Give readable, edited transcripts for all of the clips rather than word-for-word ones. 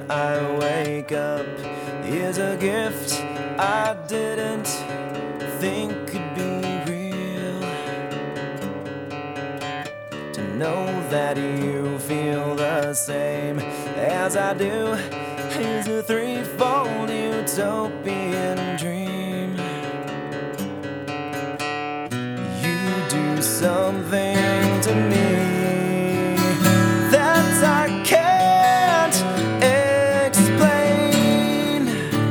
when I wake up is a gift I didn't think could be real. To know that you feel the same as I do is a threefold utopian dream. You do something to me that I can't explain.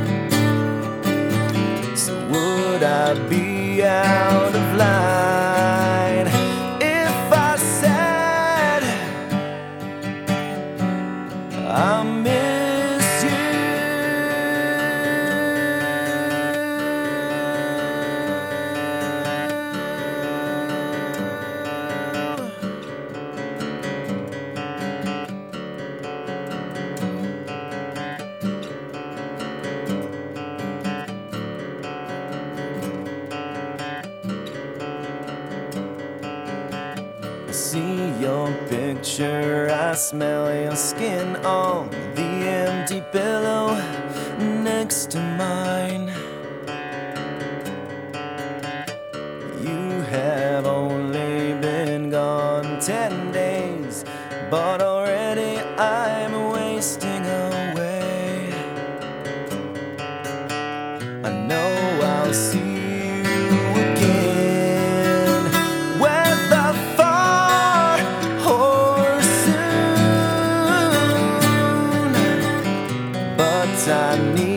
So would I be out of line if I said I miss you? I see your picture, I smell your skin on the empty pillow next to mine. You have only been gone 10 days, but already I'm wasting away. I know I'll see you again, whether far or soon, but I need